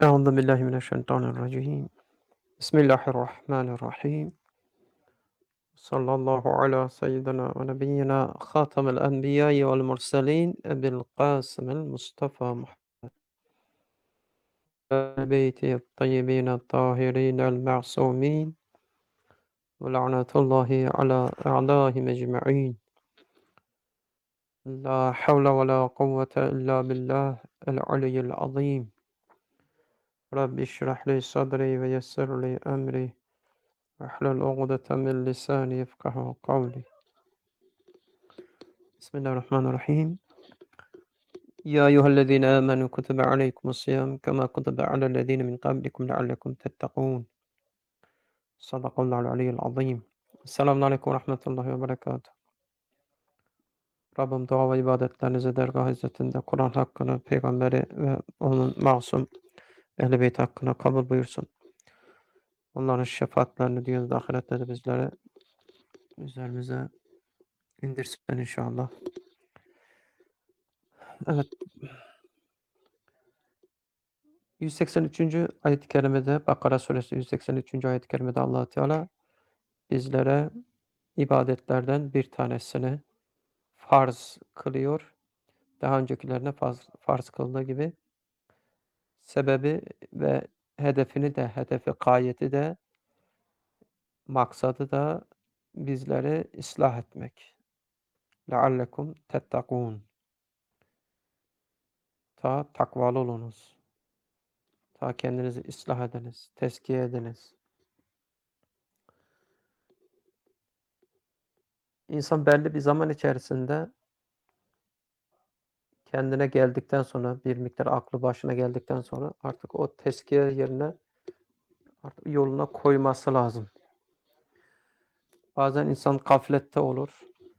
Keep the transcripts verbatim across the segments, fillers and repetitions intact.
أعوذ بالله من الشيطان الرجيم بسم الله الرحمن الرحيم صلى الله على سيدنا ونبينا خاتم الأنبياء والمرسلين أبي القاسم المصطفى محمد آل بيته الطيبين الطاهرين المعصومين ولعنة الله على أعدائهم أجمعين لا حول ولا قوة إلا بالله العلي العظيم رب اشرح لي صدري ويسر لي أمري واحلل عقدة من لساني يفقه قولي بسم الله الرحمن الرحيم يا أيها الذين آمنوا كتب عليكم الصيام كما كتب على الذين من قبلكم لعلكم تتقون صدق الله العلي العظيم Selamun Aleyküm ve Rahmetullahi ve Berekatuhu. Rabbim dua ve ibadetlerinizi dergah izzetinde Kur'an hakkını, peygamberi ve onun masum ehl-i beyt hakkına kabul buyursun. Onların şefaatlerini dünyada ahirette de bizlere üzerimize indirsin inşallah. Evet. yüz seksen üçüncü ayet-i kerimede, Bakara suresi yüz seksen üçüncü ayet-i kerimede Allah Teala bizlere ibadetlerden bir tanesini farz kılıyor. Daha öncekilerine farz, farz kıldığı gibi sebebi ve hedefini de, hedefi gayeti de, maksadı da bizleri ıslah etmek. لَعَلَّكُمْ تَتَّقُونَ Ta takvalı olunuz. Ta kendinizi ıslah ediniz, tezkiye ediniz. İnsan belli bir zaman içerisinde kendine geldikten sonra, bir miktar aklı başına geldikten sonra artık o tezkiye yerine artık yoluna koyması lazım. Bazen insan gaflette olur.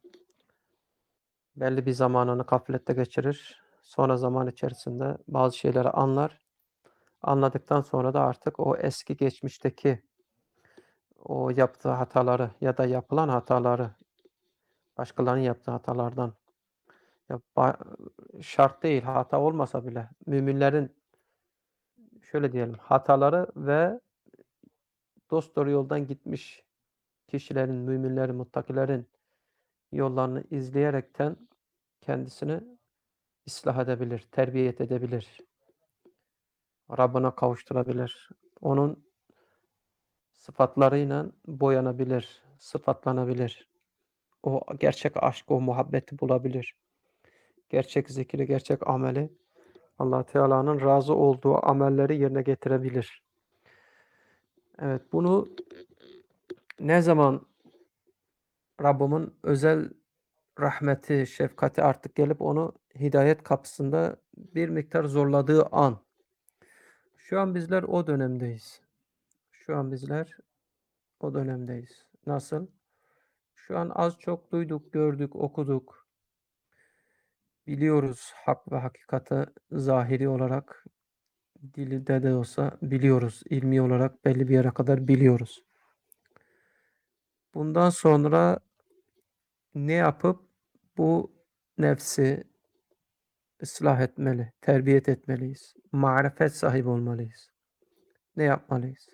Belli bir zamanını gaflette geçirir. Sonra zaman içerisinde bazı şeyleri anlar. Anladıktan sonra da artık o eski geçmişteki o yaptığı hataları ya da yapılan hataları, başkalarının yaptığı hatalardan, ya ba- şart değil, hata olmasa bile müminlerin şöyle diyelim hataları ve dosdoğru yoldan gitmiş kişilerin, müminlerin, muttakilerin yollarını izleyerekten kendisini ıslah edebilir, terbiyet edebilir. Rabbına kavuşturabilir. Onun sıfatlarıyla boyanabilir, sıfatlanabilir. O gerçek aşk, o muhabbeti bulabilir. Gerçek zikri, gerçek ameli, Allah Teala'nın razı olduğu amelleri yerine getirebilir. Evet, bunu ne zaman Rabbimin özel rahmeti, şefkati artık gelip onu hidayet kapısında bir miktar zorladığı an. Şu an bizler o dönemdeyiz. Şu an bizler o dönemdeyiz. Nasıl? Şu an az çok duyduk, gördük, okuduk. Biliyoruz hak ve hakikati zahiri olarak, dilde de olsa biliyoruz. İlmi olarak belli bir yere kadar biliyoruz. Bundan sonra ne yapıp bu nefsi ıslah etmeli, terbiyet etmeliyiz. Marifet sahibi olmalıyız. Ne yapmalıyız?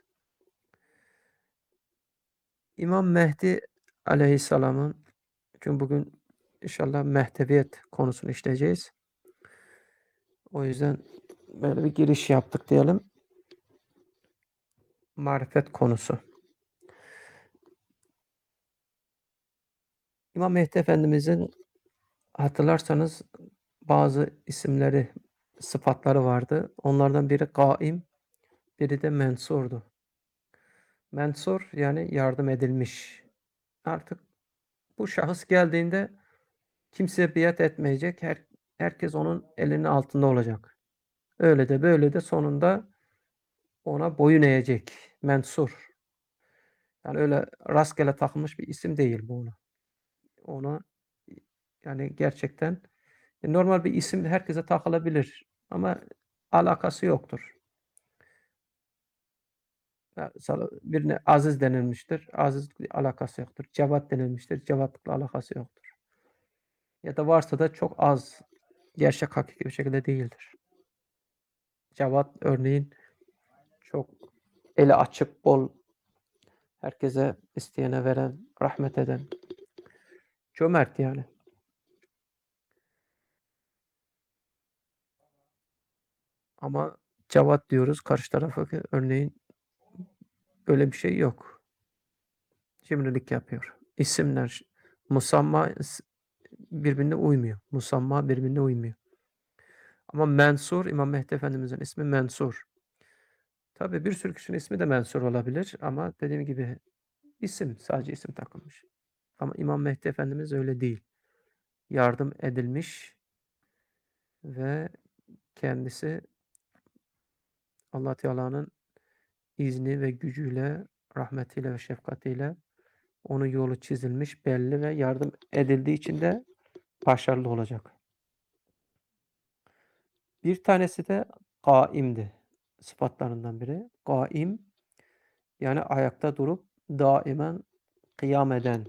İmam Mehdi aleyhisselamın, çünkü bugün inşallah mehdeviyet konusunu işleyeceğiz. O yüzden böyle bir giriş yaptık diyelim. Marifet konusu. İmam Mehdi Efendimizin hatırlarsanız bazı isimleri, sıfatları vardı. Onlardan biri Gaim, biri de Mensur'du. Mensur yani yardım edilmiş. Artık bu şahıs geldiğinde kimseye biat etmeyecek. Her, herkes onun elinin altında olacak. Öyle de böyle de sonunda ona boyun eğecek. Mensur. Yani öyle rastgele takılmış bir isim değil bu ona. Ona yani gerçekten normal bir isim herkese takılabilir ama alakası yoktur. Mesela birine Aziz denilmiştir. Azizlikle alakası yoktur. Cevat denilmiştir. Cevatlıkla alakası yoktur. Ya da varsa da çok az gerçek hakiki bir şekilde değildir. Cevat örneğin eli açık, bol, herkese isteyene veren, rahmet eden, cömert yani. Ama Cevat diyoruz karşı tarafa ki örneğin öyle bir şey yok. Cimrilik yapıyor. İsimler, musamma s birbirine uymuyor. Musamma birbirine uymuyor. Ama Mensur, İmam Mehdi Efendimizin ismi Mensur. Tabii bir sürü kişinin ismi de Mensur olabilir ama dediğim gibi isim, sadece isim takılmış. Ama İmam Mehdi Efendimiz öyle değil. Yardım edilmiş ve kendisi Allah Teala'nın izni ve gücüyle, rahmetiyle ve şefkatiyle onun yolu çizilmiş, belli ve yardım edildiği için de başarılı olacak. Bir tanesi de kaimdi sıfatlarından biri. Kaim yani ayakta durup daimen kıyam eden,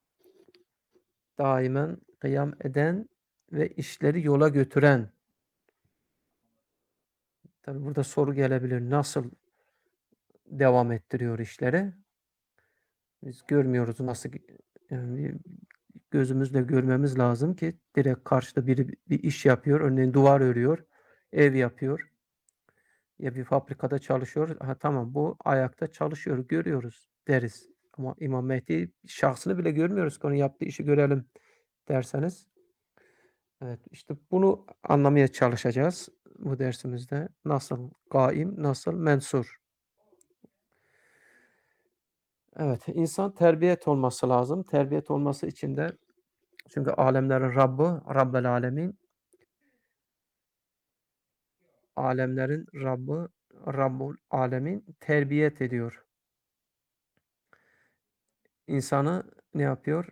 daimen kıyam eden ve işleri yola götüren. Tabi burada soru gelebilir. Nasıl devam ettiriyor işleri? Biz görmüyoruz nasıl yani gözümüzle görmemiz lazım ki direkt karşıda biri bir iş yapıyor. Örneğin duvar örüyor, ev yapıyor. Ya bir fabrikada çalışıyor. Ha tamam bu ayakta çalışıyor görüyoruz deriz. Ama İmam Mehdi şahsını bile görmüyoruz ki onun yaptığı işi görelim derseniz. Evet işte bunu anlamaya çalışacağız bu dersimizde. Nasıl gaim, nasıl mensur. Evet, insan terbiyet olması lazım. Terbiyet olması için de çünkü alemlerin Rabbi, Rabbel Alemin, alemlerin Rabbi, Rabbul Alemin terbiyet ediyor. İnsanı ne yapıyor?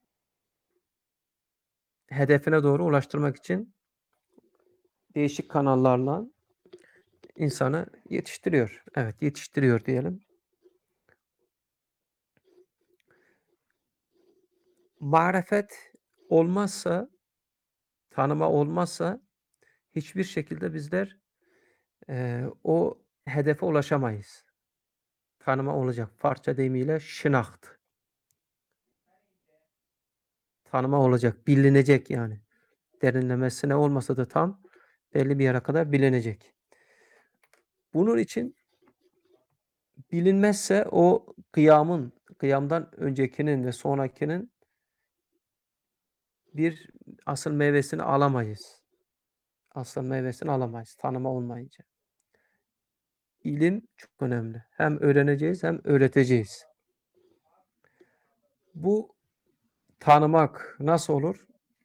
Hedefine doğru ulaştırmak için değişik kanallarla insanı yetiştiriyor. Evet, yetiştiriyor diyelim. Marifet olmazsa, tanıma olmazsa hiçbir şekilde bizler eee, o hedefe ulaşamayız. Tanıma olacak. Farsça deyimiyle şınaht. Tanıma olacak, bilinecek yani. Derinlemesine olmasa da tam belli bir yere kadar bilinecek. Bunun için bilinmezse o kıyamın, kıyamdan öncekinin ve sonrakinin bir asıl meyvesini alamayız. Asıl meyvesini alamayız tanıma olmayınca. İlim çok önemli. Hem öğreneceğiz hem öğreteceğiz. Bu tanımak nasıl olur?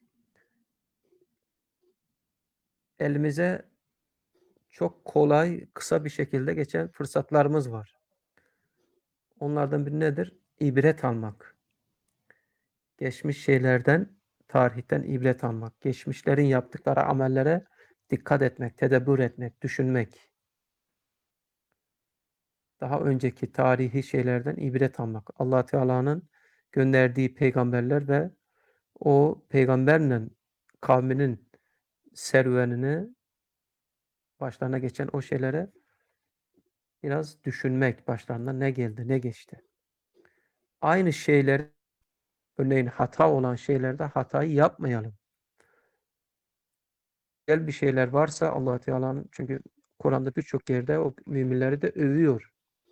Elimize çok kolay, kısa bir şekilde geçen fırsatlarımız var. Onlardan biri nedir? İbret almak. Geçmiş şeylerden, tarihten ibret almak. Geçmişlerin yaptıkları amellere dikkat etmek, tedebbür etmek, düşünmek. Daha önceki tarihi şeylerden ibret almak. Allah Teala'nın gönderdiği peygamberler ve o peygamberle kavminin serüvenini, başlarına geçen o şeylere biraz düşünmek. Başlarına ne geldi, ne geçti. Aynı şeyleri, örneğin hata olan şeylerde hatayı yapmayalım. Güzel bir şeyler varsa Allah Teala'nın çünkü Kur'an'da birçok yerde o müminleri de övüyor.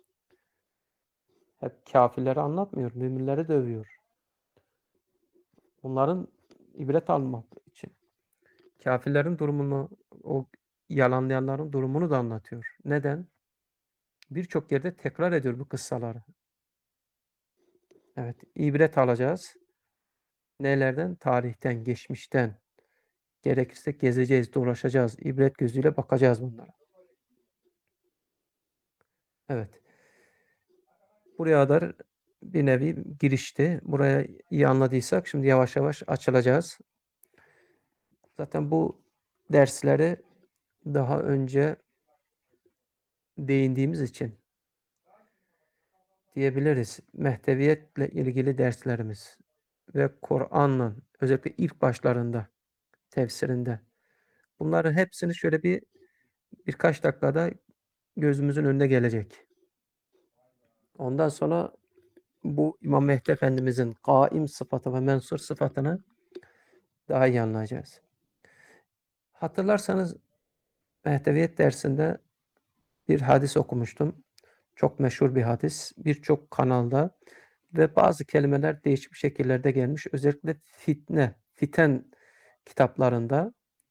Hep kâfirleri anlatmıyor, müminleri de övüyor. Onların ibret almak için. Kâfirlerin durumunu, o yalanlayanların durumunu da anlatıyor. Neden? Birçok yerde tekrar ediyor bu kıssaları. Evet, ibret alacağız. Nelerden? Tarihten, geçmişten. Gerekirse gezeceğiz, dolaşacağız. İbret gözüyle bakacağız bunlara. Evet. Buraya kadar bir nevi girişti. Buraya iyi anladıysak şimdi yavaş yavaş açılacağız. Zaten bu dersleri daha önce değindiğimiz için diyebiliriz. Mehdeviyetle ilgili derslerimiz ve Kur'an'la özellikle ilk başlarında, tefsirinde. Bunların hepsini şöyle bir birkaç dakikada gözümüzün önüne gelecek. Ondan sonra bu İmam Mehdi Efendimizin kaim sıfatı ve mensur sıfatını daha iyi anlayacağız. Hatırlarsanız Mehdeviyet dersinde bir hadis okumuştum. Çok meşhur bir hadis. Birçok kanalda ve bazı kelimeler değişik şekillerde gelmiş. Özellikle fitne, fiten kitaplarında,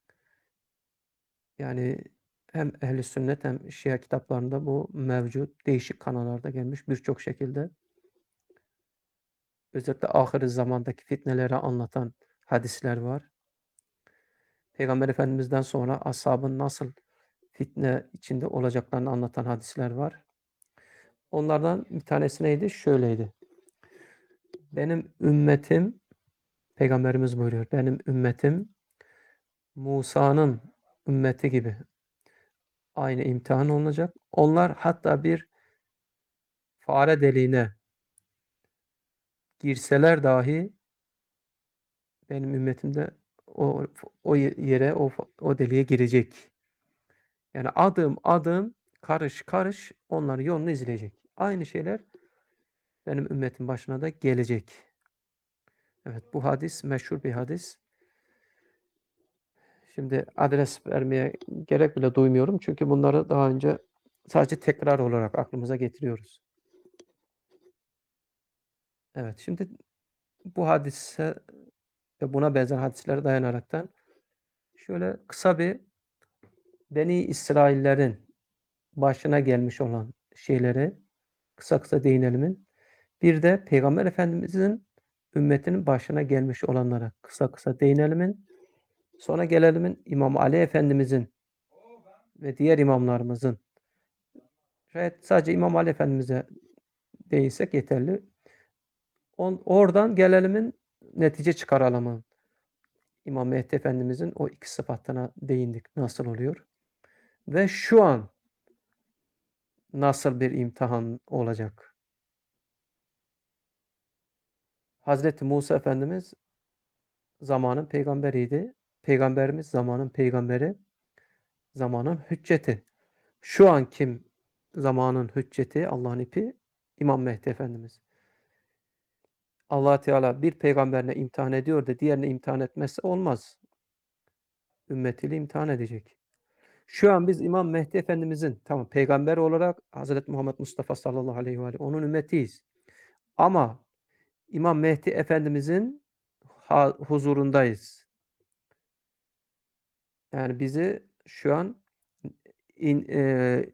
yani hem Ehl-i Sünnet hem Şia kitaplarında bu mevcut. Değişik kanallarda gelmiş birçok şekilde. Özellikle ahir zamandaki fitneleri anlatan hadisler var. Peygamber Efendimiz'den sonra ashabın nasıl fitne içinde olacaklarını anlatan hadisler var. Onlardan bir tanesi neydi? Şöyleydi. Benim ümmetim, Peygamberimiz buyuruyor, benim ümmetim Musa'nın ümmeti gibi aynı imtihan olacak. Onlar hatta bir fare deliğine girseler dahi benim ümmetim de o, o yere, o, o deliğe girecek. Yani adım adım, karış karış onların yolunu izleyecek. Aynı şeyler benim ümmetin başına da gelecek. Evet, bu hadis meşhur bir hadis. Şimdi adres vermeye gerek bile duymuyorum. Çünkü bunları daha önce sadece tekrar olarak aklımıza getiriyoruz. Evet, şimdi bu hadise ve buna benzer hadislere dayanaraktan şöyle kısa bir Beni İsraillerin başına gelmiş olan şeyleri kısa kısa değinelim. Bir de Peygamber Efendimizin ümmetinin başına gelmiş olanlara kısa kısa değinelim. Sonra gelelim İmam Ali Efendimizin ve diğer imamlarımızın, şayet sadece İmam Ali Efendimiz'e değinsek yeterli. On, oradan gelelim netice çıkaralım. İmam Mehdi Efendimizin o iki sıfatına değindik. Nasıl oluyor? Ve şu an nasıl bir imtihan olacak? Hazreti Musa Efendimiz zamanın peygamberiydi. Peygamberimiz zamanın peygamberi, zamanın hücceti. Şu an kim zamanın hücceti, Allah'ın ipi? İmam Mehdi Efendimiz. Allah Teala bir peygamberine imtihan ediyor da diğerini imtihan etmezse olmaz. Ümmetiyle imtihan edecek. Şu an biz İmam Mehdi Efendimizin, tamam, peygamber olarak Hazreti Muhammed Mustafa sallallahu aleyhi ve sellem onun ümmetiyiz. Ama İmam Mehdi Efendimizin huzurundayız. Yani bizi şu an in, e,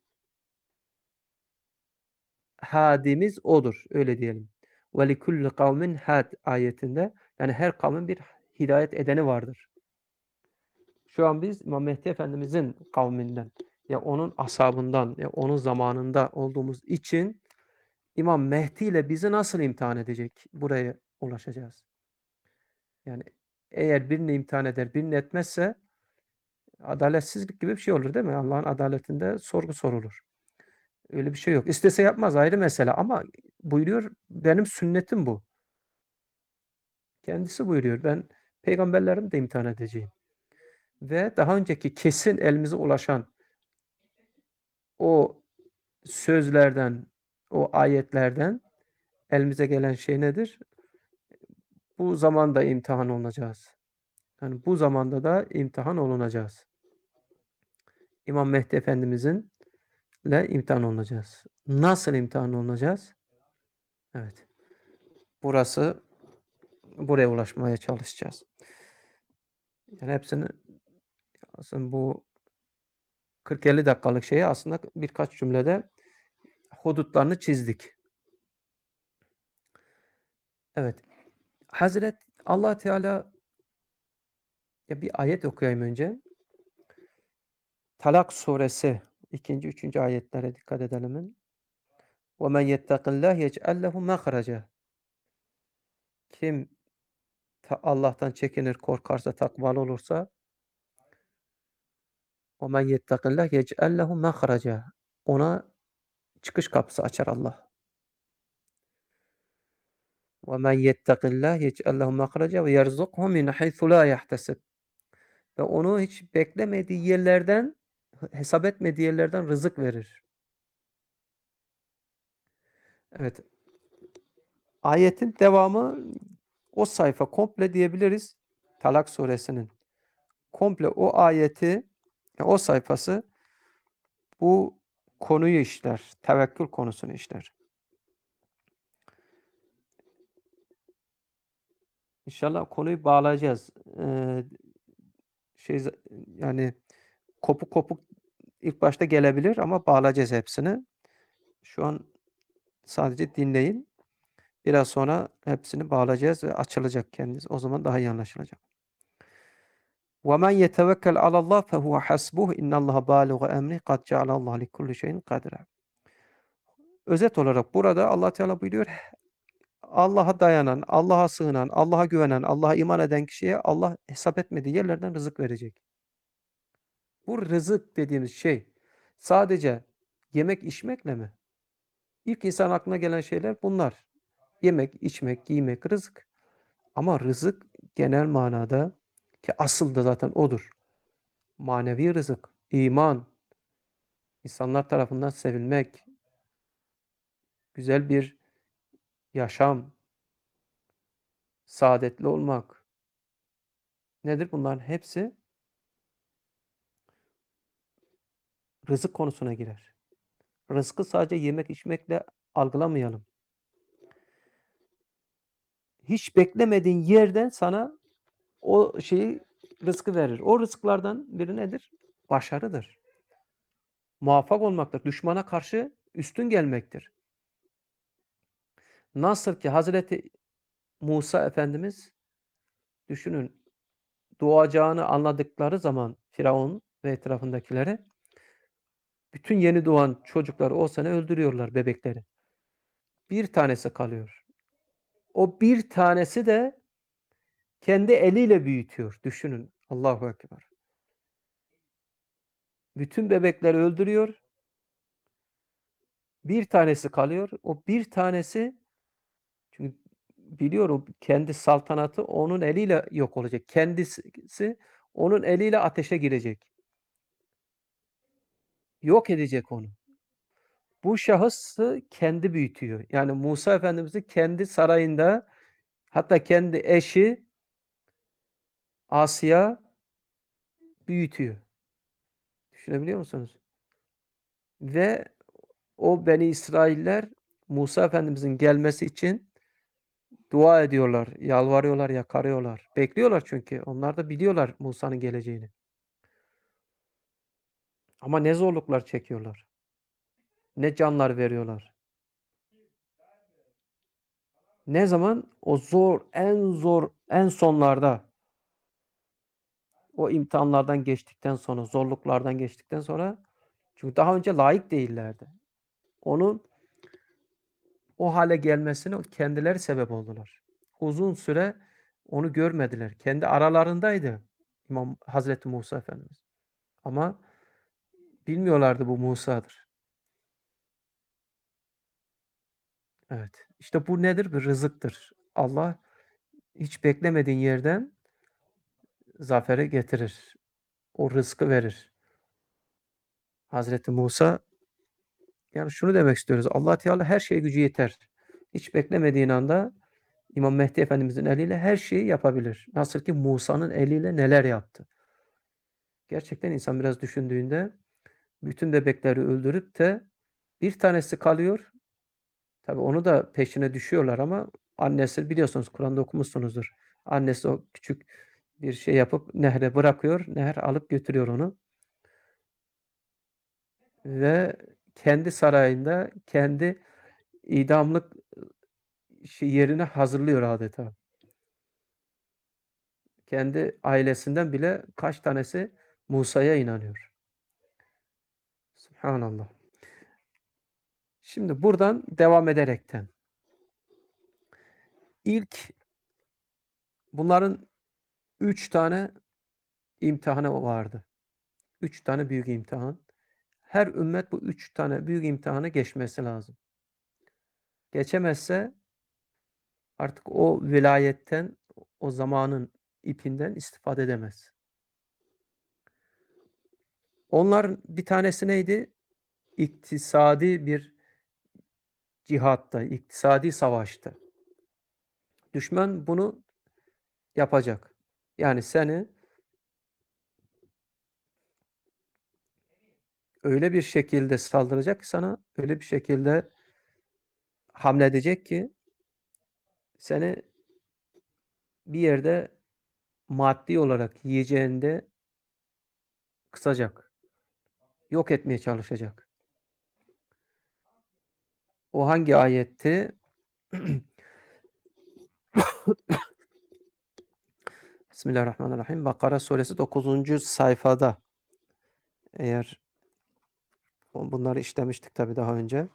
hadimiz odur. Öyle diyelim. Ve likulli kavmin had ayetinde, yani her kavmin bir hidayet edeni vardır. Şu an biz İmam Mehdi Efendimizin kavminden, ya onun ashabından, ya onun zamanında olduğumuz için İmam Mehdi ile bizi nasıl imtihan edecek? Buraya ulaşacağız. Yani eğer birini imtihan eder, birini etmezse adaletsizlik gibi bir şey olur, değil mi? Allah'ın adaletinde sorgu sorulur. Öyle bir şey yok. İstese yapmaz, ayrı mesele, ama buyuruyor, benim sünnetim bu. Kendisi buyuruyor, ben peygamberlerimi de imtihan edeceğim. Ve daha önceki kesin elimize ulaşan o sözlerden, o ayetlerden elimize gelen şey nedir? Bu zamanda imtihan olunacağız. Yani bu zamanda da imtihan olunacağız. İmam Mehdi Efendimizin ile imtihan olunacağız. Nasıl imtihan olunacağız? Evet. Burası, buraya ulaşmaya çalışacağız. Yani hepsini, aslında bu kırk elli dakikalık şeyi aslında birkaç cümlede hudutlarını çizdik. Evet. Hazret Allah Teala, ya bir ayet okuyayım önce. Talak suresi ikinci, üçüncü ayetlere dikkat edelim. وَمَنْ يَتَّقِ اللّٰهِ يَجْعَلْ لَهُ مَخْرَجًا. Kim Allah'tan çekinir, korkarsa, takvalı olursa, وَمَنْ يَتَّقِ اللّٰهِ يَجْعَلْ لَهُ مَخْرَجًا. Ona çıkış kapısı açar Allah. وَمَنْ يَتَّقِ اللّٰهِ يَجْعَلْ لَهُ مَخْرَجًا وَيَرْزُقْهُ مِنْ حَيْثُ لَا يَحْتَسِبْ. Ve onu hiç beklemediği yerlerden, hesap etmediği yerlerden rızık verir. Evet. Ayetin devamı o sayfa komple diyebiliriz. Talak suresinin komple o ayeti, o sayfası bu konuyu işler. Tevekkül konusunu işler. İnşallah konuyu bağlayacağız. Eee, şey yani kopuk kopuk ilk başta gelebilir ama bağlayacağız hepsini. Şu an sadece dinleyin. Biraz sonra hepsini bağlayacağız ve açılacak kendisi. O zaman daha iyi anlaşılacak. وَمَنْ يَتَوَكَّلْ عَلَى اللّٰهِ فَهُوَ حَسْبُهُ اِنَّ اللّٰهَ بَالِغُ اَمْرِهِ قَدْ جَعَلَ اللّٰهُ لِكُلِّ شَيْءٍ قَدْرًا. Özet olarak burada Allah Teala buyuruyor, Allah'a dayanan, Allah'a sığınan, Allah'a güvenen, Allah'a iman eden kişiye Allah hesap etmediği yerlerden rızık verecek. Bu rızık dediğimiz şey sadece yemek içmekle mi? İlk insan aklına gelen şeyler bunlar. Yemek, içmek, giymek, rızık. Ama rızık genel manada ki asıl da zaten odur. Manevi rızık, iman, insanlar tarafından sevilmek, güzel bir yaşam, saadetli olmak. Nedir bunların hepsi? Rızık konusuna girer. Rızkı sadece yemek içmekle algılamayalım. Hiç beklemediğin yerden sana o şeyi rızkı verir. O rızıklardan biri nedir? Başarıdır. Muvaffak olmaktır. Düşmana karşı üstün gelmektir. Nasıl ki Hazreti Musa Efendimiz düşünün doğacağını anladıkları zaman Firavun ve etrafındakileri bütün yeni doğan çocukları o sene öldürüyorlar bebekleri. Bir tanesi kalıyor. O bir tanesi de kendi eliyle büyütüyor. Düşünün. Allahu Ekber. Bütün bebekleri öldürüyor. Bir tanesi kalıyor. O bir tanesi çünkü biliyor o kendi saltanatı onun eliyle yok olacak. Kendisi onun eliyle ateşe girecek. Yok edecek onu. Bu şahısı kendi büyütüyor. Yani Musa Efendimiz'i kendi sarayında hatta kendi eşi Asya büyütüyor. Düşünebiliyor musunuz? Ve o Beni İsrailler Musa Efendimiz'in gelmesi için dua ediyorlar, yalvarıyorlar, yakarıyorlar. Bekliyorlar çünkü. Onlar da biliyorlar Musa'nın geleceğini. Ama ne zorluklar çekiyorlar. Ne canlar veriyorlar. Ne zaman? O zor, en zor, en sonlarda o imtihanlardan geçtikten sonra, zorluklardan geçtikten sonra çünkü daha önce layık değillerdi. Onun o hale gelmesine kendileri sebep oldular. Uzun süre onu görmediler. Kendi aralarındaydı İmam Hazreti Musa Efendimiz. Ama bilmiyorlardı bu Musa'dır. Evet. İşte bu nedir? Bir rızıktır. Allah hiç beklemediğin yerden zafere getirir. O rızkı verir. Hazreti Musa yani şunu demek istiyoruz. Allah Teala her şeye gücü yeter. Hiç beklemediğin anda İmam Mehdi Efendimizin eliyle her şeyi yapabilir. Nasıl ki Musa'nın eliyle neler yaptı. Gerçekten insan biraz düşündüğünde bütün bebekleri öldürüp de bir tanesi kalıyor. Tabii onu da peşine düşüyorlar ama annesi biliyorsunuz Kur'an'da okumuşsunuzdur. Annesi o küçük bir şey yapıp nehre bırakıyor. Nehir alıp götürüyor onu. Ve kendi sarayında kendi idamlık şey yerine hazırlıyor adeta. Kendi ailesinden bile kaç tanesi Musa'ya inanıyor. Subhanallah. Şimdi buradan devam ederekten ilk bunların üç tane imtihanı vardı. Üç tane büyük imtihan. Her ümmet bu üç tane büyük imtihanı geçmesi lazım. Geçemezse artık o vilayetten, o zamanın ipinden istifade edemez. Onların bir tanesi neydi? İktisadi bir cihatta, iktisadi savaşta. Düşman bunu yapacak. Yani seni öyle bir şekilde saldıracak ki sana, öyle bir şekilde hamledecek ki seni bir yerde maddi olarak yiyeceğinde kısacak. Yok etmeye çalışacak. O hangi ayetti? Bismillahirrahmanirrahim. Bakara suresi dokuzuncu sayfada. Eğer bunları işlemiştik tabii daha önce.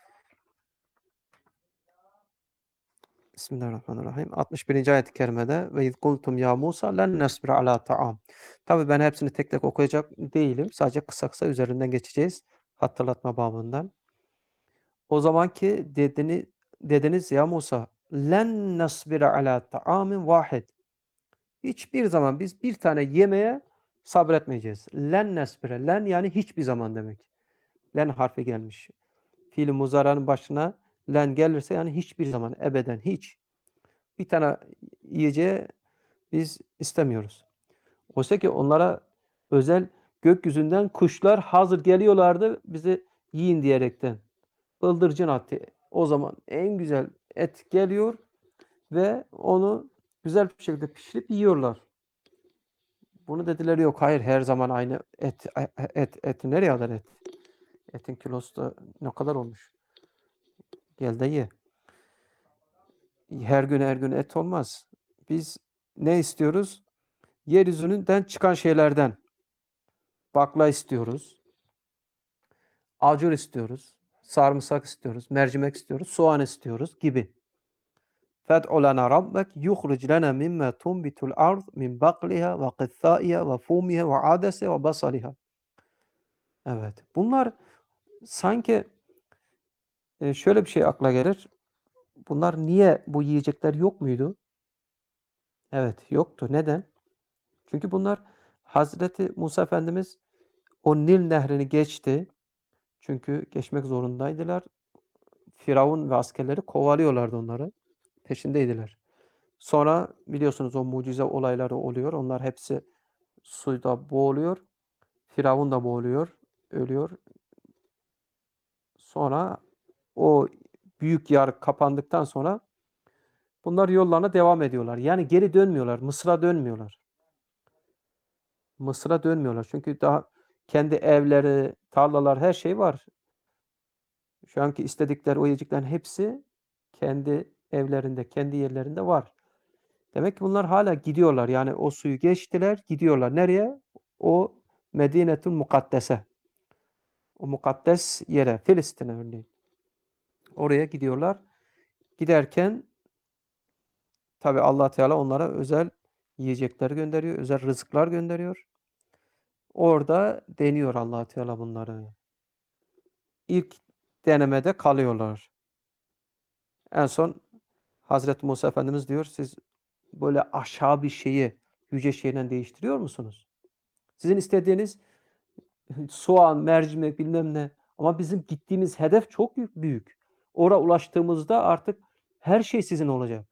Bismillahirrahmanirrahim. altmış birinci ayet-i kerimede ve iz kultum ya Musa len nesbir ala ta'am. Tabii ben hepsini tek tek okuyacak değilim. Sadece kısa kısa üzerinden geçeceğiz. Hatırlatma babından. O zamanki dedini, dediniz ya Musa len nesbir ala ta'amin vahid. Hiçbir zaman biz bir tane yemeğe sabretmeyeceğiz. Len nesbire. Len yani hiçbir zaman demek. Len harfi gelmiş. Fiil-i muzaranın başına len gelirse yani hiçbir zaman, ebeden, hiç. Bir tane yiyeceği biz istemiyoruz. Oysa ki onlara özel gökyüzünden kuşlar hazır geliyorlardı bizi yiyin diyerekten. Bıldırcın atı. O zaman en güzel et geliyor ve onu güzel bir şekilde pişirip yiyorlar. Bunu dediler yok hayır her zaman aynı et et et nereye kadar et? Etin kilosu da ne kadar olmuş? Gel de ye. Her gün her gün et olmaz. Biz ne istiyoruz? Yeryüzünden çıkan şeylerden. Bakla istiyoruz. Acur istiyoruz. Sarımsak istiyoruz. Mercimek istiyoruz. Soğan istiyoruz gibi. فَادْعُ لَنَا رَبَّكَ يُخْرِجْ لَنَا مِمَّا تُنْبِتُ الْأَرْضُ مِنْ بَقْلِهَا وَقِثَّائِهَا وَفُومِهَا وَعَدَسِهَا وَبَصَلِهَا. Evet. Bunlar sanki e, şöyle bir şey akla gelir. Bunlar niye bu yiyecekler yok muydu? Evet, yoktu. Neden? Çünkü bunlar Hazreti Musa Efendimiz o Nil Nehri'ni geçti. Çünkü geçmek zorundaydılar. Firavun ve askerleri kovalıyorlardı onları. Peşindeydiler. Sonra biliyorsunuz o mucize olayları oluyor. Onlar hepsi suda boğuluyor. Firavun da boğuluyor, ölüyor. Sonra o büyük yar kapandıktan sonra bunlar yollarına devam ediyorlar. Yani geri dönmüyorlar. Mısır'a dönmüyorlar. Mısır'a dönmüyorlar. Çünkü daha kendi evleri, tarlalar her şey var. Şu anki istedikleri o yiyeceklerin hepsi kendi evlerinde, kendi yerlerinde var. Demek ki bunlar hala gidiyorlar. Yani o suyu geçtiler, gidiyorlar. Nereye? O Medine-tül Mukaddes'e. O mukaddes yere, Filistin'e örneğin. Oraya gidiyorlar. Giderken tabi Allah Teala onlara özel yiyecekler gönderiyor, özel rızıklar gönderiyor. Orada deniyor Allah Teala bunları. İlk denemede kalıyorlar. En son Hazreti Musa Efendimiz diyor, siz böyle aşağı bir şeyi yüce şeyle değiştiriyor musunuz? Sizin istediğiniz soğan, mercimek bilmem ne. Ama bizim gittiğimiz hedef çok büyük. Oraya ulaştığımızda artık her şey sizin olacak.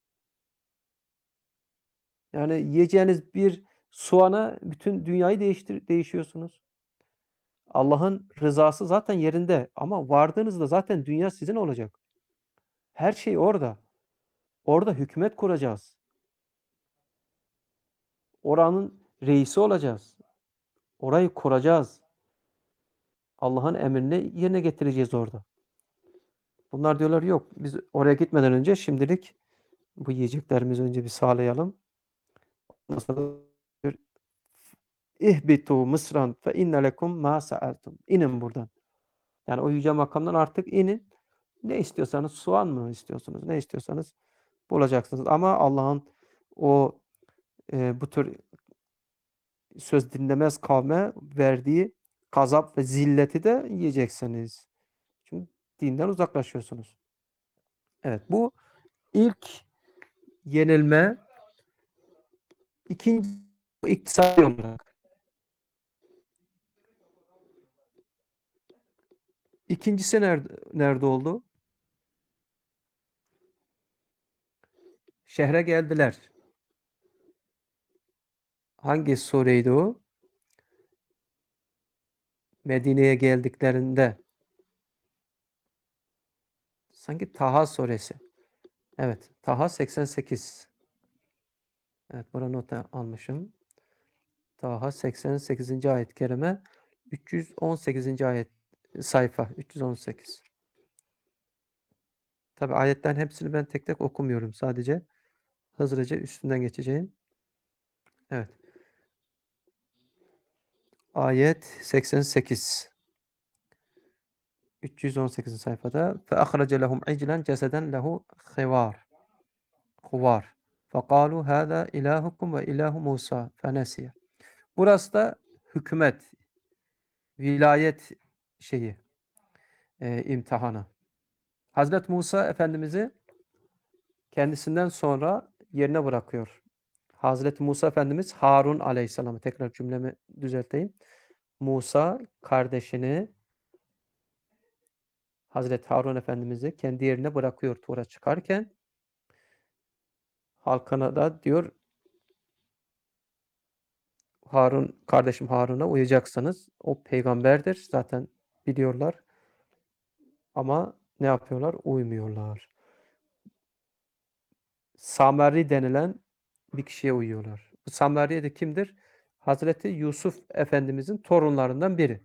Yani yiyeceğiniz bir soğana bütün dünyayı değiştir değişiyorsunuz. Allah'ın rızası zaten yerinde ama vardığınızda zaten dünya sizin olacak. Her şey orada. Orada hükümet kuracağız. Oranın reisi olacağız. Orayı kuracağız. Allah'ın emrini yerine getireceğiz orada. Bunlar diyorlar yok biz oraya gitmeden önce şimdilik bu yiyeceklerimizi önce bir sağlayalım. Ondan sonra İhbitu Mısran fe inne lekum ma sa'altum. İnin buradan. Yani o yüce makamdan artık inin. Ne istiyorsanız soğan mı istiyorsunuz? Ne istiyorsanız bulacaksınız. Ama Allah'ın o e, bu tür söz dinlemez kavme verdiği gazap ve zilleti de yiyeceksiniz. Çünkü dinden uzaklaşıyorsunuz. Evet bu ilk yenilme. İkinci iktisadi olarak. İkincisi nerede, nerede oldu? Şehre geldiler. Hangi sureydi o? Medine'ye geldiklerinde. Sanki Taha suresi. Evet. Taha seksen sekiz. Evet. Buraya not almışım. Taha seksen sekizinci ayet-i kerime. üç yüz on sekizinci ayet sayfa. üç yüz on sekiz. Tabi ayetlerin hepsini ben tek tek okumuyorum. Sadece hızlıca üstünden geçeceğim. Evet. Ayet seksen sekiz. üç yüz on sekizinci sayfada. فَأَخْرَجَ لَهُمْ عِجْلًا جَسَدًا لَهُ خِوَارٌ Huvar. فَقَالُوا هَذَا إِلَٰهُكُمْ وَإِلَٰهُ مُوسَى فَنَسِيَ. Burası da hükümet, vilayet şeyi, e, imtihanı. Hazreti Musa Efendimiz'i kendisinden sonra yerine bırakıyor. Hazreti Musa Efendimiz Harun Aleyhisselam'ı, tekrar cümlemi düzelteyim. Musa kardeşini Hazreti Harun Efendimiz'i kendi yerine bırakıyor Tur'a çıkarken. Halkına da diyor, Harun, kardeşim Harun'a uyacaksınız. O peygamberdir. Zaten biliyorlar. Ama ne yapıyorlar? Uymuyorlar. Samari denilen bir kişiye uyuyorlar. Bu Samari de kimdir? Hazreti Yusuf Efendimizin torunlarından biri.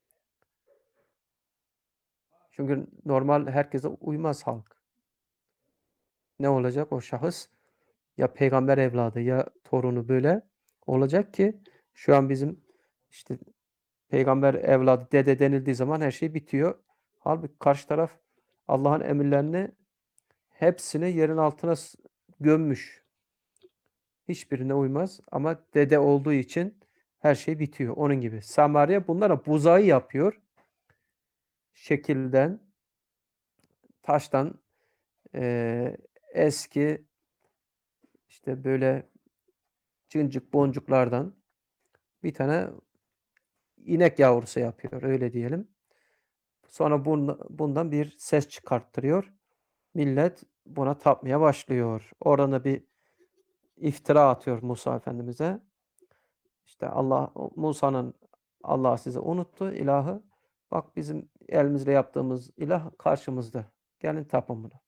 Çünkü normal herkese uymaz halk. Ne olacak o şahıs? Ya peygamber evladı ya torunu, böyle olacak ki şu an bizim işte peygamber evladı, dede denildiği zaman her şey bitiyor. Halbuki karşı taraf Allah'ın emirlerini hepsini yerin altına gömmüş. Hiçbirine uymaz ama dede olduğu için her şey bitiyor. Onun gibi. Samaria bunlara buzağı yapıyor. Şekilden, taştan, eee, eski işte böyle cıncık boncuklardan bir tane inek yavrusu yapıyor. Öyle diyelim. Sonra bundan bir ses çıkarttırıyor. Millet buna tapmaya başlıyor. Orada bir iftira atıyor Musa Efendimiz'e. İşte Allah, Musa'nın Allah sizi unuttu, ilahı. Bak bizim elimizle yaptığımız ilah karşımızda. Gelin tapın buna.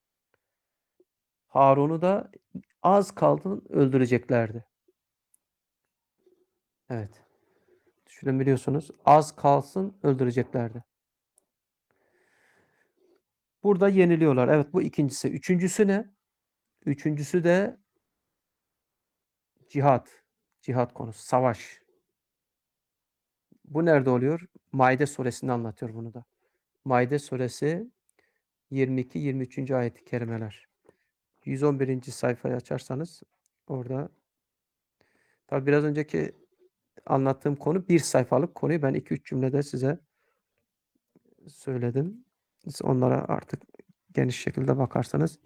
Harun'u da az kaldı öldüreceklerdi. Evet. Düşünebiliyorsunuz. Az kalsın öldüreceklerdi. Burada yeniliyorlar. Evet, bu ikincisi. Üçüncüsü ne? Üçüncüsü de cihat. Cihat konusu. Savaş. Bu nerede oluyor? Maide suresinde anlatıyor bunu da. Maide suresi yirmi iki yirmi üçüncü ayet-i kerimeler. yüz on birinci sayfayı açarsanız orada, tabi biraz önceki anlattığım konu bir sayfalık konuyu ben iki üç cümlede size söyledim. Siz onlara artık geniş şekilde bakarsanız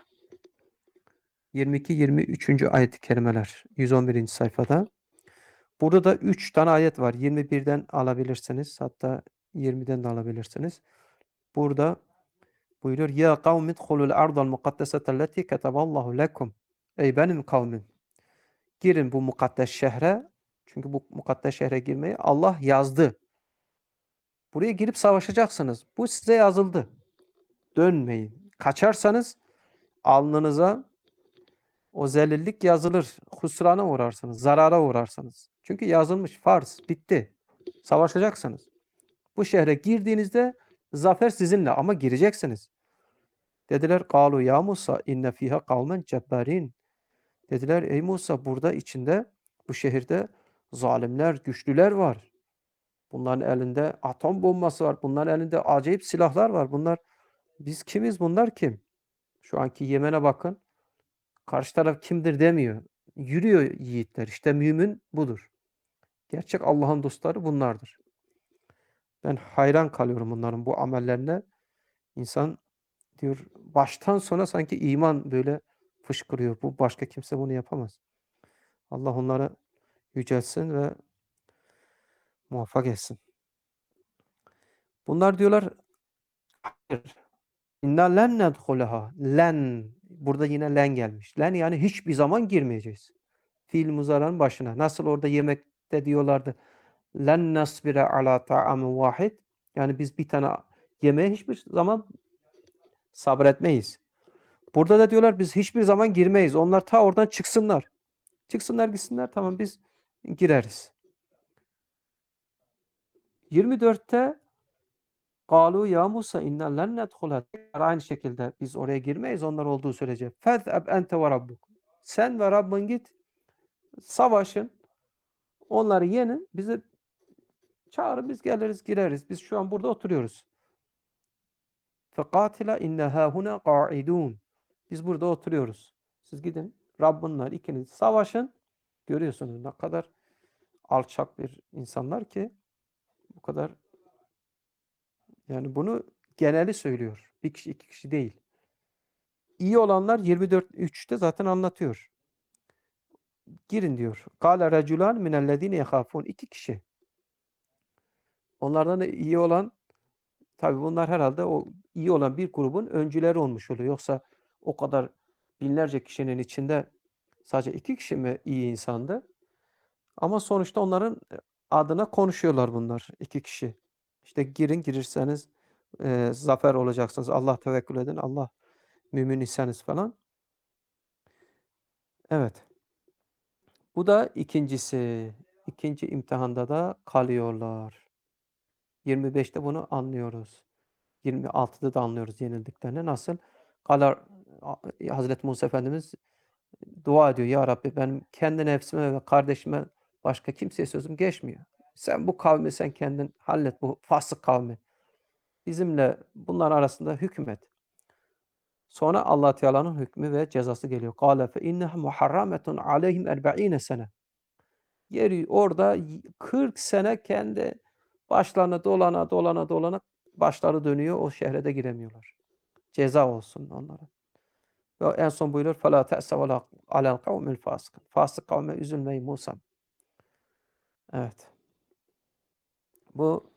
yirmi iki yirmi üçüncü ayet-i kerimeler yüz on birinci sayfada. Burada da üç tane ayet var. yirmi birden alabilirsiniz. Hatta yirmiden de alabilirsiniz. Burada buyuruyor. Ya kavmi dkhulul ardal mukaddesete leti ketaballahu lekum. Ey benim kavmim. Girin bu mukaddes şehre. Çünkü bu mukaddes şehre girmeyi Allah yazdı. Buraya girip savaşacaksınız. Bu size yazıldı. Dönmeyin. Kaçarsanız alnınıza o zelillik yazılır. Husrana uğrarsınız. Zarara uğrarsınız. Çünkü yazılmış. Farz. Bitti. Savaşacaksınız. Bu şehre girdiğinizde zafer sizinle ama gireceksiniz. Dediler kalu ya Musa inne fiha kavmen cebbarin. Dediler ey Musa, burada içinde, bu şehirde zalimler, güçlüler var. Bunların elinde atom bombası var. Bunların elinde acayip silahlar var. Bunlar, biz kimiz, bunlar kim? Şu anki Yemen'e bakın. Karşı taraf kimdir demiyor. Yürüyor yiğitler. İşte mümin budur. Gerçek Allah'ın dostları bunlardır. Ben hayran kalıyorum bunların bu amellerine. İnsan diyor, baştan sona sanki iman böyle fışkırıyor. Bu başka kimse bunu yapamaz. Allah onları yücelsin ve muvaffak etsin. Bunlar diyorlar hayır. İnna len nedhulaha. Len. Burada yine len gelmiş. Len yani hiçbir zaman girmeyeceğiz. Fiil muzara'nın başına. Nasıl orada yemekte diyorlardı. Len nasbire ala ta'amin vahid. Yani biz bir tane yemeğe hiçbir zaman sabretmeyiz. Burada da diyorlar biz hiçbir zaman girmeyiz. Onlar ta oradan çıksınlar. Çıksınlar gitsinler tamam biz gireriz. yirmi dörtte Kalu ya Musa inna len nedhula. Aynı şekilde biz oraya girmeyiz onlar olduğu sürece. Fez'eb ente ve rabbuk. Sen ve Rabbin git savaşın. Onları yenin. Bizi çağırın biz geliriz gireriz. Biz şu an burada oturuyoruz. Fekatila inne hâhuna qa'idun. Biz burada oturuyoruz. Siz gidin. Rabbinler ikiniz savaşın. Görüyorsunuz ne kadar alçak bir insanlar ki bu kadar yani bunu geneli söylüyor. Bir kişi iki kişi değil. İyi olanlar yirmi dört üçte zaten anlatıyor. Girin diyor. Kâle reculan minellezîne yehâfûn. İki kişi. Onlardan da iyi olan tabii bunlar herhalde o iyi olan bir grubun öncüleri olmuş oluyor. Yoksa o kadar binlerce kişinin içinde sadece iki kişi mi iyi insandı? Ama sonuçta onların adına konuşuyorlar bunlar iki kişi. İşte girin girirseniz e, zafer olacaksınız. Allah tevekkül edin. Allah mümin iseniz falan. Evet. Bu da ikincisi. İkinci imtihanda da kalıyorlar. yirmi beşte bunu anlıyoruz. yirmi altıda da anlıyoruz yenildiklerini. Nasıl? Kalar Hazreti Musa Efendimiz dua ediyor. Ya Rabbi benim kendi nefsime ve kardeşime başka kimseye sözüm geçmiyor. Sen bu kavmi sen kendin hallet bu fasık kavmi. Bizimle bunlar arasında hükmet. Sonra Allah Teala'nın hükmü ve cezası geliyor. Kâle fe inneha muharrametun aleyhim erba'ine sene. Yeri orada kırk sene kendi başlarına dolana dolana dolana başları dönüyor. O şehre de giremiyorlar. Ceza olsun onlara. Ve en son buyurur فَلَا تَأْسَوَ عَلَى الْقَوْمِ الْفَاسِقِ. Fasık kavme üzülmeyin Musa. Evet. Bu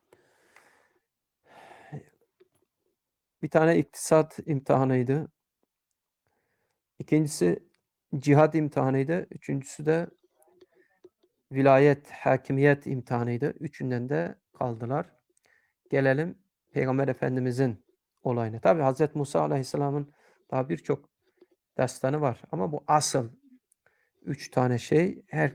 bir tane iktisat imtihanıydı. İkincisi cihad imtihanıydı. Üçüncüsü de vilayet, hakimiyet imtihanıydı. Üçünden de kaldılar. Gelelim Peygamber Efendimizin olayına. Tabi Hazreti Musa Aleyhisselam'ın daha birçok destanı var. Ama bu asıl üç tane şey her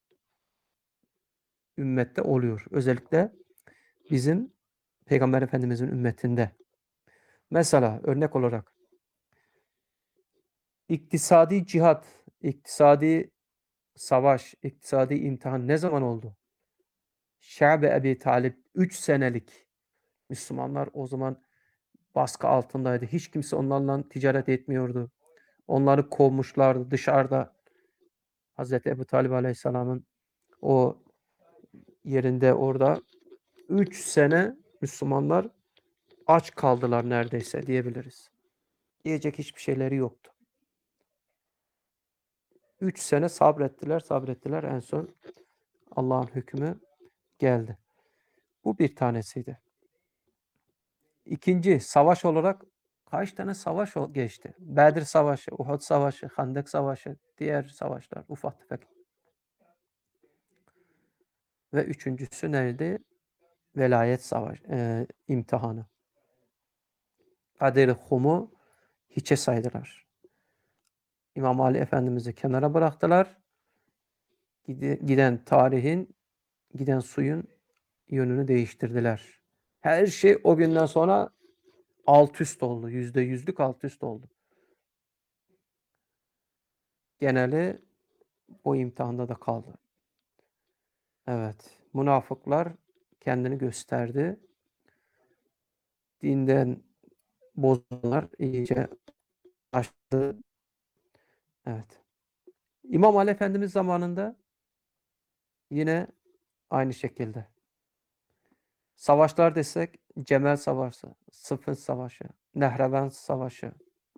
ümmette oluyor. Özellikle bizim Peygamber Efendimizin ümmetinde. Mesela örnek olarak iktisadi cihat, iktisadi savaş, iktisadi imtihan ne zaman oldu? Şa'be Ebi Talib üç senelik Müslümanlar o zaman baskı altındaydı. Hiç kimse onlarla ticaret etmiyordu. Onları kovmuşlardı dışarıda. Hazreti Ebu Talib Aleyhisselam'ın o yerinde orada üç sene Müslümanlar aç kaldılar neredeyse diyebiliriz. Yiyecek hiçbir şeyleri yoktu. Üç sene sabrettiler, sabrettiler. En son Allah'ın hükmü geldi. Bu bir tanesiydi. İkinci, savaş olarak kaç tane savaş geçti? Bedir Savaşı, Uhud Savaşı, Handek Savaşı, diğer savaşlar, ufak tefek. Ve üçüncüsü neydi? Velayet Savaşı, e, imtihanı. Kadir-i Hum'u hiçe saydılar. İmam Ali Efendimiz'i kenara bıraktılar. Giden tarihin, giden suyun yönünü değiştirdiler. Her şey o günden sonra alt üst oldu. Yüzde yüzlük alt üst oldu. Geneli o imtihanda da kaldı. Evet. Münafıklar kendini gösterdi. Dinden bozanlar iyice açtı. Evet. İmam Ali Efendimiz zamanında yine aynı şekilde. Savaşlar desek Cemel Savaşı, Sıffın Savaşı, Nehreven Savaşı.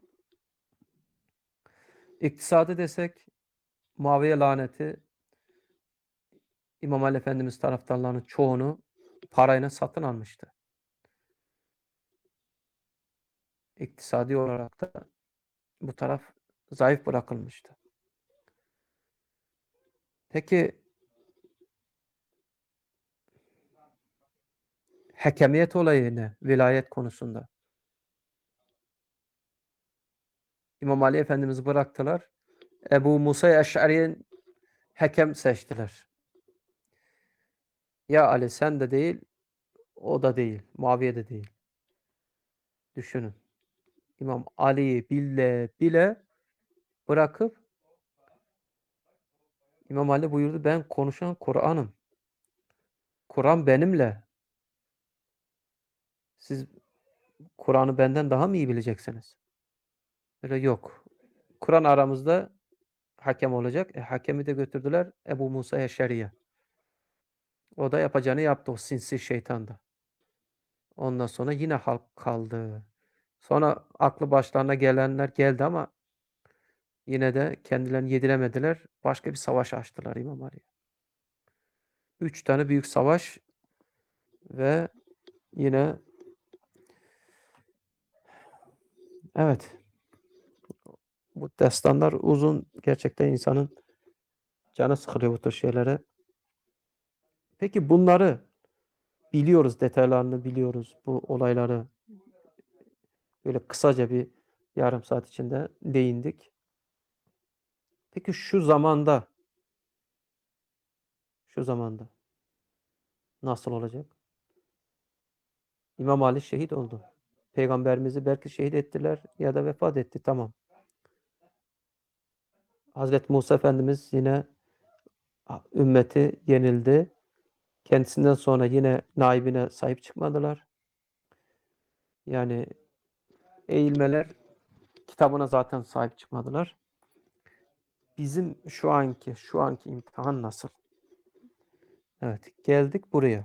İktisadı desek Muaviye laneti İmam Ali Efendimiz taraftarlarının çoğunu parayla satın almıştı. İktisadi olarak da Bu taraf zayıf bırakılmıştı. Peki hakemiyet olayı ne? Vilayet konusunda. İmam Ali Efendimiz'i bıraktılar. Ebu Musa Eş'ari'yi hakem seçtiler. Ya Ali sen de değil, o da değil, Muaviye de değil. Düşünün. İmam Ali'yi bile bile bırakıp İmam Ali buyurdu ben konuşan Kur'an'ım. Kur'an benimle. Siz Kur'an'ı benden daha mı iyi bileceksiniz? Öyle yok. Kur'an aramızda hakem olacak. E, hakemi de götürdüler Ebu Musa Eş'ari'ye. O da yapacağını yaptı o sinsi şeytan da. Ondan sonra yine halk kaldı. Sonra aklı başlarına gelenler geldi ama yine de kendilerini yediremediler. Başka bir savaş açtılar İmam Ali'ye. Üç tane büyük savaş ve yine evet bu destanlar uzun. Gerçekten insanın canı sıkılıyor bu tür şeylere. Peki bunları biliyoruz, detaylarını biliyoruz bu olayları. Böyle kısaca bir yarım saat içinde değindik. Peki şu zamanda, şu zamanda nasıl olacak? İmam Ali şehit oldu. Peygamberimizi belki şehit ettiler ya da vefat etti. Tamam. Hazreti Musa Efendimiz yine ümmeti yenildi. Kendisinden sonra yine naibine sahip çıkmadılar. Yani eğilmeler kitabına zaten sahip çıkmadılar. Bizim şu anki şu anki imtihan nasıl? Evet, geldik buraya.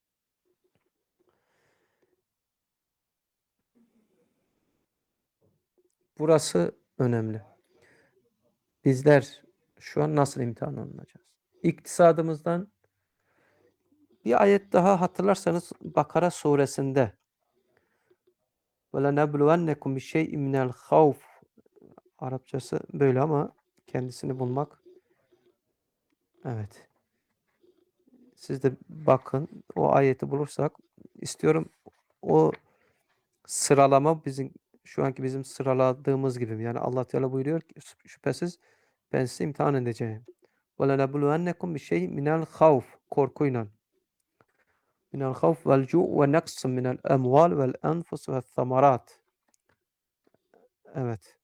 Burası önemli. Bizler şu an nasıl imtihan alınacağız? İktisadımızdan bir ayet daha hatırlarsanız Bakara suresinde وَلَنَبْلُوَنَّكُمْ بِشَيْءٍ مِنَ الْخَوْفِ Arapçası böyle ama kendisini bulmak evet. Siz de bakın o ayeti bulursak istiyorum o sıralama bizim şu anki bizim sıraladığımız gibi. Yani Allah Teala buyuruyor ki şüphesiz ben sizi imtihan edeceğim. وَلَنَبْلُوَنَّكُمْ بِشَيْءٍ مِنَ الْخَوْفِ Korkuyla. مِنَ الْخَوْفِ وَالْجُوءِ وَنَقْصٍ مِنَ الْأَمْوَالِ وَالْأَنْفُسِ وَالثَّمَرَاتِ Evet.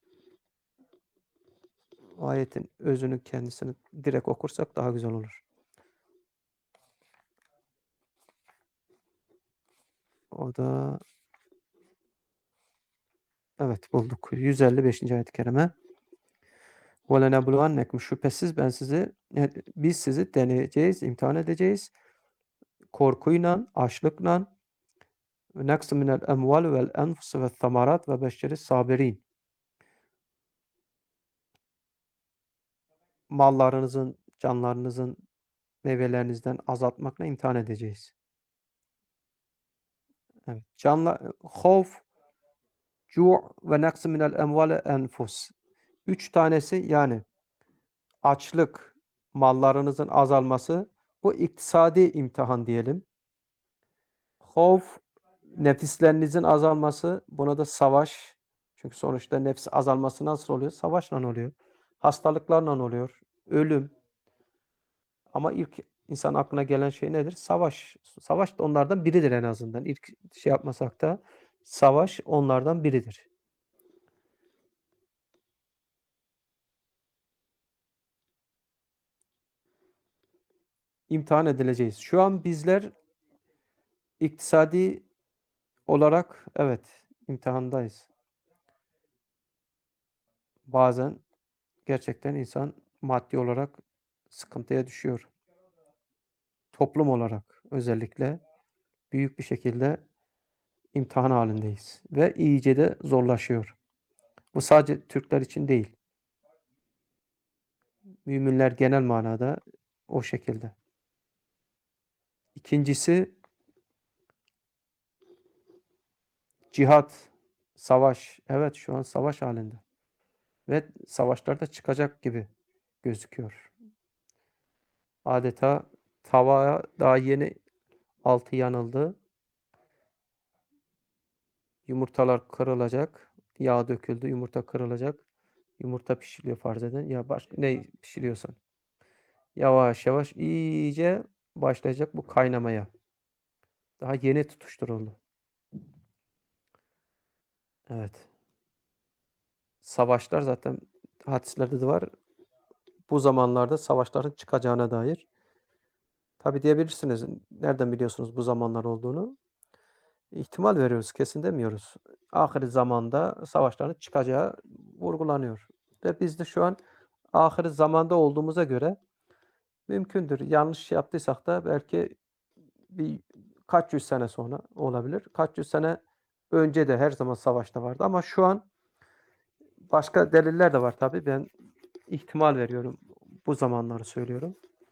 O ayetin özünü kendisini direkt okursak daha güzel olur. O da evet bulduk. yüz elli beşinci ayet-i kerime. وَلَنَبْلُوَنَّكُمْ Şüphesiz ben sizi, biz sizi deneyeceğiz, imtihan edeceğiz. Korkuyla, açlıkla ve naqs minel emval vel enfus ve thamarat ve beşşeri sabirin. Mallarınızın, canlarınızın, meyvelerinizden azaltmakla imtihan edeceğiz. Evet. Canla, havf, cu' ve naqs minel emval ve enfus. Üç tanesi yani açlık, mallarınızın azalması, bu iktisadi imtihan diyelim. Havf, nefislerinizin azalması, buna da savaş. Çünkü sonuçta nefs azalması nasıl oluyor? Savaşla oluyor. Hastalıklarla oluyor. Ölüm. Ama ilk insan aklına gelen şey nedir? Savaş. Savaş da onlardan biridir en azından. İlk şey yapmasak da savaş onlardan biridir. İmtihan edileceğiz. Şu an bizler iktisadi olarak evet imtihandayız. Bazen gerçekten insan maddi olarak sıkıntıya düşüyor. Toplum olarak özellikle büyük bir şekilde imtihan halindeyiz ve iyice de zorlaşıyor. Bu sadece Türkler için değil. Müminler genel manada o şekilde. İkincisi cihat, savaş. Evet şu an savaş halinde. ve savaşlar da çıkacak gibi gözüküyor. Adeta tava daha yeni altı yanıldı. Yumurtalar kırılacak, yağ döküldü, yumurta kırılacak. Yumurta pişiriliyor farz edin ya başka ne pişiriyorsan. Yavaş yavaş iyice başlayacak bu kaynamaya. Daha yeni tutuşturuldu. Evet. Savaşlar zaten hadislerde de var. Bu zamanlarda savaşların çıkacağına dair. Tabii diyebilirsiniz, nereden biliyorsunuz bu zamanlar olduğunu? İhtimal veriyoruz, kesin demiyoruz. Ahir zamanda savaşların çıkacağı vurgulanıyor ve biz de şu an ahir zamanda olduğumuza göre mümkündür. Yanlış yaptıysak da belki bir kaç yüz sene sonra olabilir. Kaç yüz sene önce de her zaman savaşta vardı ama şu an başka deliller de var tabii. Ben ihtimal veriyorum. Bu zamanları söylüyorum.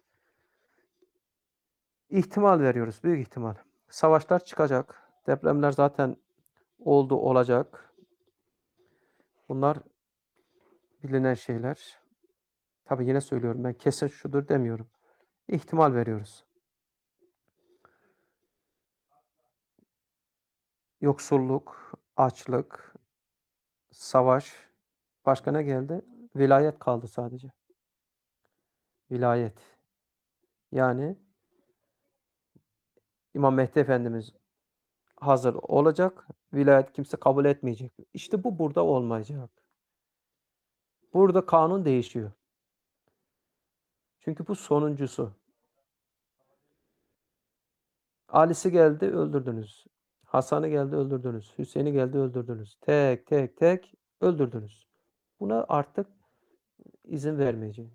İhtimal veriyoruz, büyük ihtimal. Savaşlar çıkacak. Depremler zaten oldu, olacak. Bunlar bilinen şeyler. Tabii yine söylüyorum, ben kesin şudur demiyorum. İhtimal veriyoruz. Yoksulluk, açlık, savaş, başka ne geldi? Vilayet kaldı sadece. Vilayet. Yani İmam Mehdi Efendimiz hazır olacak, vilayet kimse kabul etmeyecek. İşte bu burada olmayacak. Burada kanun değişiyor. Çünkü bu sonuncusu. Ali'si geldi, öldürdünüz. Hasan'ı geldi, öldürdünüz. Hüseyin'i geldi, öldürdünüz. Tek tek tek öldürdünüz. Buna artık izin vermeyeceğim.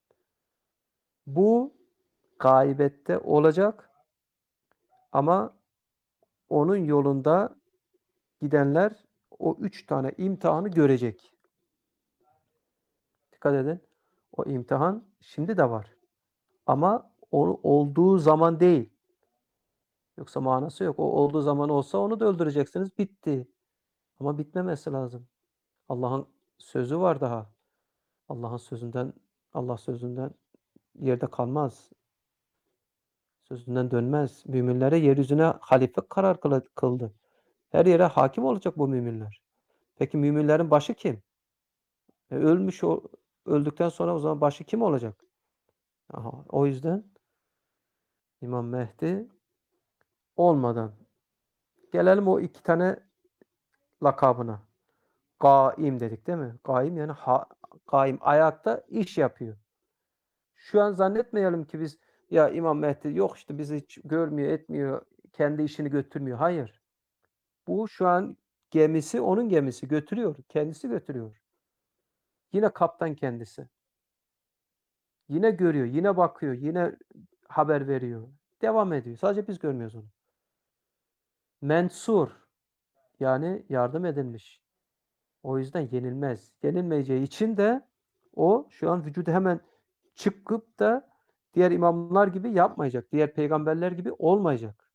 Bu gaybette olacak ama onun yolunda gidenler o üç tane imtihanı görecek. Dikkat edin. O imtihan şimdi de var. Ama o olduğu zaman değil. Yoksa manası yok. O olduğu zaman olsa onu da öldüreceksiniz. Bitti. Ama bitmemesi lazım. Allah'ın sözü var daha. Allah'ın sözünden Allah sözünden yerde kalmaz. Sözünden dönmez. Müminlere yeryüzüne halife karar kıldı. Her yere hakim olacak bu müminler. Peki müminlerin başı kim? E, ölmüş o öldükten sonra o zaman başı kim olacak? Aha, o yüzden İmam Mehdi olmadan gelelim o iki tane lakabına. Gaim dedik değil mi? Gaim yani ha, gaim ayakta iş yapıyor. Şu an zannetmeyelim ki biz ya İmam Mehdi yok işte bizi hiç görmüyor, etmiyor, kendi işini götürmüyor. Hayır. Bu şu an gemisi onun gemisi götürüyor. Kendisi götürüyor. Yine kaptan kendisi. Yine görüyor, yine bakıyor, yine haber veriyor. Devam ediyor. Sadece biz görmüyoruz onu. Mensur yani yardım edilmiş. O yüzden yenilmez. Yenilmeyeceği için de o şu an vücudu hemen çıkıp da diğer imamlar gibi yapmayacak. Diğer peygamberler gibi olmayacak.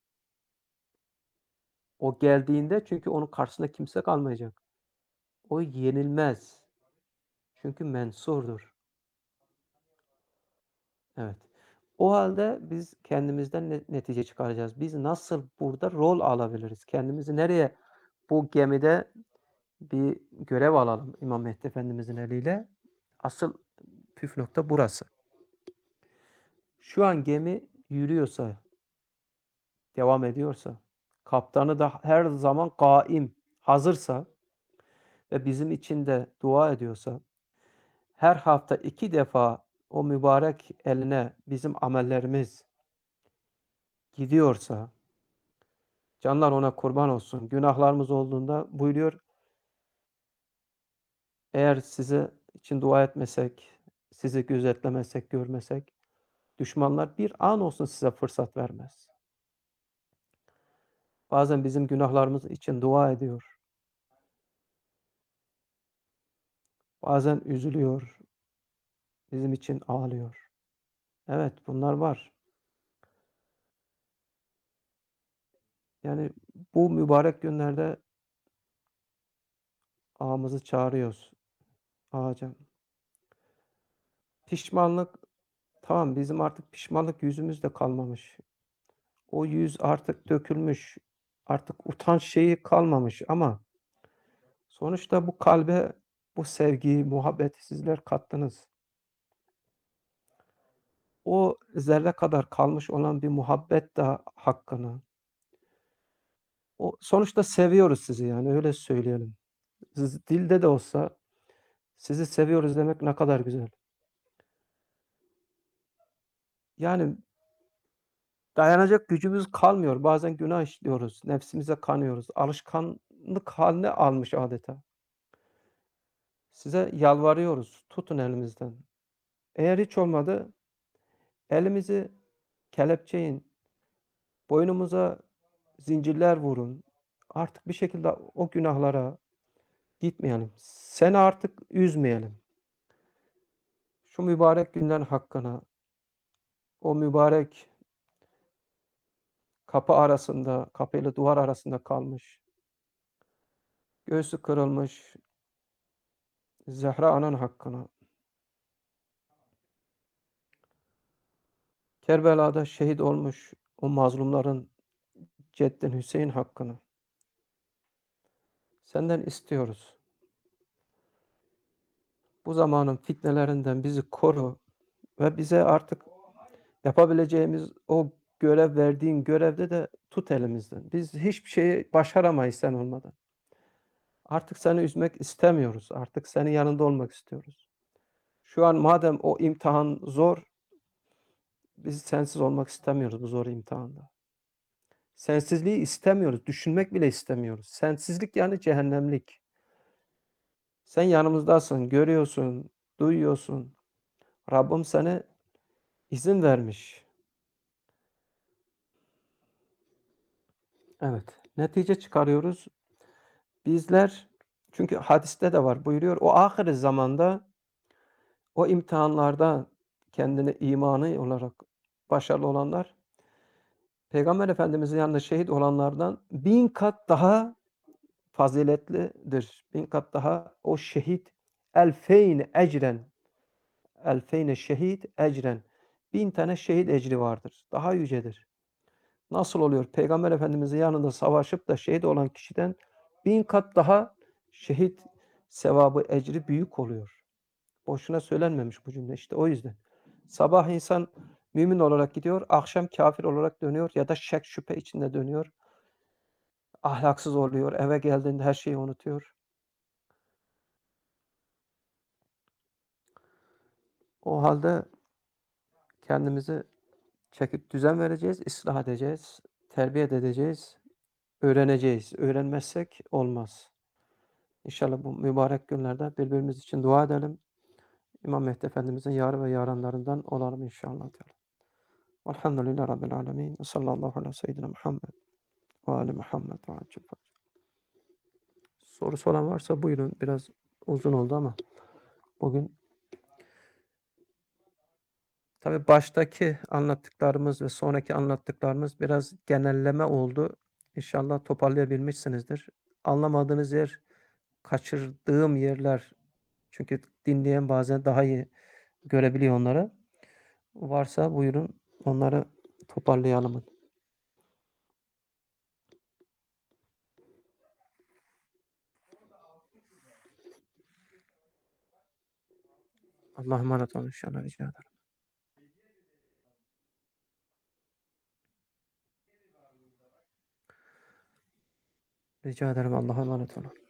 O geldiğinde çünkü onun karşısında kimse kalmayacak. O yenilmez. Çünkü mensurdur. Evet. O halde biz kendimizden ne netice çıkaracağız? Biz nasıl burada rol alabiliriz? Kendimizi nereye bu gemide bir görev alalım İmam Mehdi Efendimizin eliyle. Asıl püf nokta burası. Şu an gemi yürüyorsa, devam ediyorsa, kaptanı da her zaman kaim, hazırsa ve bizim için de dua ediyorsa, her hafta iki defa o mübarek eline bizim amellerimiz gidiyorsa, canlar ona kurban olsun. Günahlarımız olduğunda buyuruyor, eğer size için dua etmesek, sizi gözetlemesek, görmesek, düşmanlar bir an olsun size fırsat vermez. Bazen bizim günahlarımız için dua ediyor. Bazen üzülüyor, bizim için ağlıyor. Evet, bunlar var. Yani bu mübarek günlerde ağamızı çağırıyoruz. Ağaca. Pişmanlık, tamam, bizim artık pişmanlık yüzümüz de kalmamış. O yüz artık dökülmüş. Artık utanç şeyi kalmamış ama sonuçta bu kalbe bu sevgiyi, muhabbeti sizler kattınız. O zerre kadar kalmış olan bir muhabbet de hakkını. O sonuçta seviyoruz sizi, yani öyle söyleyelim. Siz dilde de olsa sizi seviyoruz demek ne kadar güzel. Yani dayanacak gücümüz kalmıyor. Bazen günah işliyoruz, nefsimize kanıyoruz. Alışkanlık haline almış adeta. Size yalvarıyoruz, tutun elimizden. Eğer hiç olmadı, elimizi kelepçeyin, boynumuza zincirler vurun. Artık bir şekilde o günahlara gitmeyelim. Seni artık üzmeyelim. Şu mübarek günlerin hakkına, o mübarek kapı arasında, kapıyla duvar arasında kalmış, göğsü kırılmış Zehra Anan hakkına, Kerbela'da şehit olmuş o mazlumların Ceddin Hüseyin hakkını senden istiyoruz. Bu zamanın fitnelerinden bizi koru ve bize artık yapabileceğimiz o görev, verdiğin görevde de tut elimizden. Biz hiçbir şeyi başaramayız sen olmadan. Artık seni üzmek istemiyoruz. Artık senin yanında olmak istiyoruz. Şu an madem o imtihan zor, biz sensiz olmak istemiyoruz bu zor imtihanda. Sensizliği istemiyoruz, düşünmek bile istemiyoruz. Sensizlik yani cehennemlik. Sen yanımızdasın, görüyorsun, duyuyorsun. Rabbim sana izin vermiş. Evet, netice çıkarıyoruz. Bizler, çünkü hadiste de var, buyuruyor, o ahir zamanda o imtihanlarda kendini imanı olarak başarılı olanlar, Peygamber Efendimizin yanında şehit olanlardan bin kat daha faziletlidir. Bin kat daha o şehit elfeyne ecren, elfeyne şehit ecren. Bin tane şehit ecri vardır. Daha yücedir. Nasıl oluyor? Peygamber Efendimizin yanında savaşıp da şehit olan kişiden bin kat daha şehit sevabı, ecri büyük oluyor. Boşuna söylenmemiş bu cümle işte o yüzden. Sabah insan mümin olarak gidiyor, akşam kafir olarak dönüyor ya da şek şüphe içinde dönüyor. Ahlaksız oluyor, eve geldiğinde her şeyi unutuyor. O halde kendimizi çekip düzen vereceğiz, ıslah edeceğiz, terbiye edeceğiz, öğreneceğiz. Öğrenmezsek olmaz. İnşallah bu mübarek günlerde birbirimiz için dua edelim. İmam Mehdi Efendimizin yar ve yaranlarından olalım inşallah. Velhamdülillahi Rabbil alemin. Ve sallallahu ala seyyidina Muhammed ve ali Muhammed ve acil. Sorusu olan varsa buyurun. Biraz uzun oldu ama bugün tabii baştaki anlattıklarımız ve sonraki anlattıklarımız biraz genelleme oldu. İnşallah toparlayabilmişsinizdir. Anlamadığınız yer, kaçırdığım yerler, çünkü dinleyen bazen daha iyi görebiliyor onları. Varsa buyurun onları toparlayalım. Allah'a emanet olun inşallah, rica ederim. Rica ederim, Allah'a emanet olun.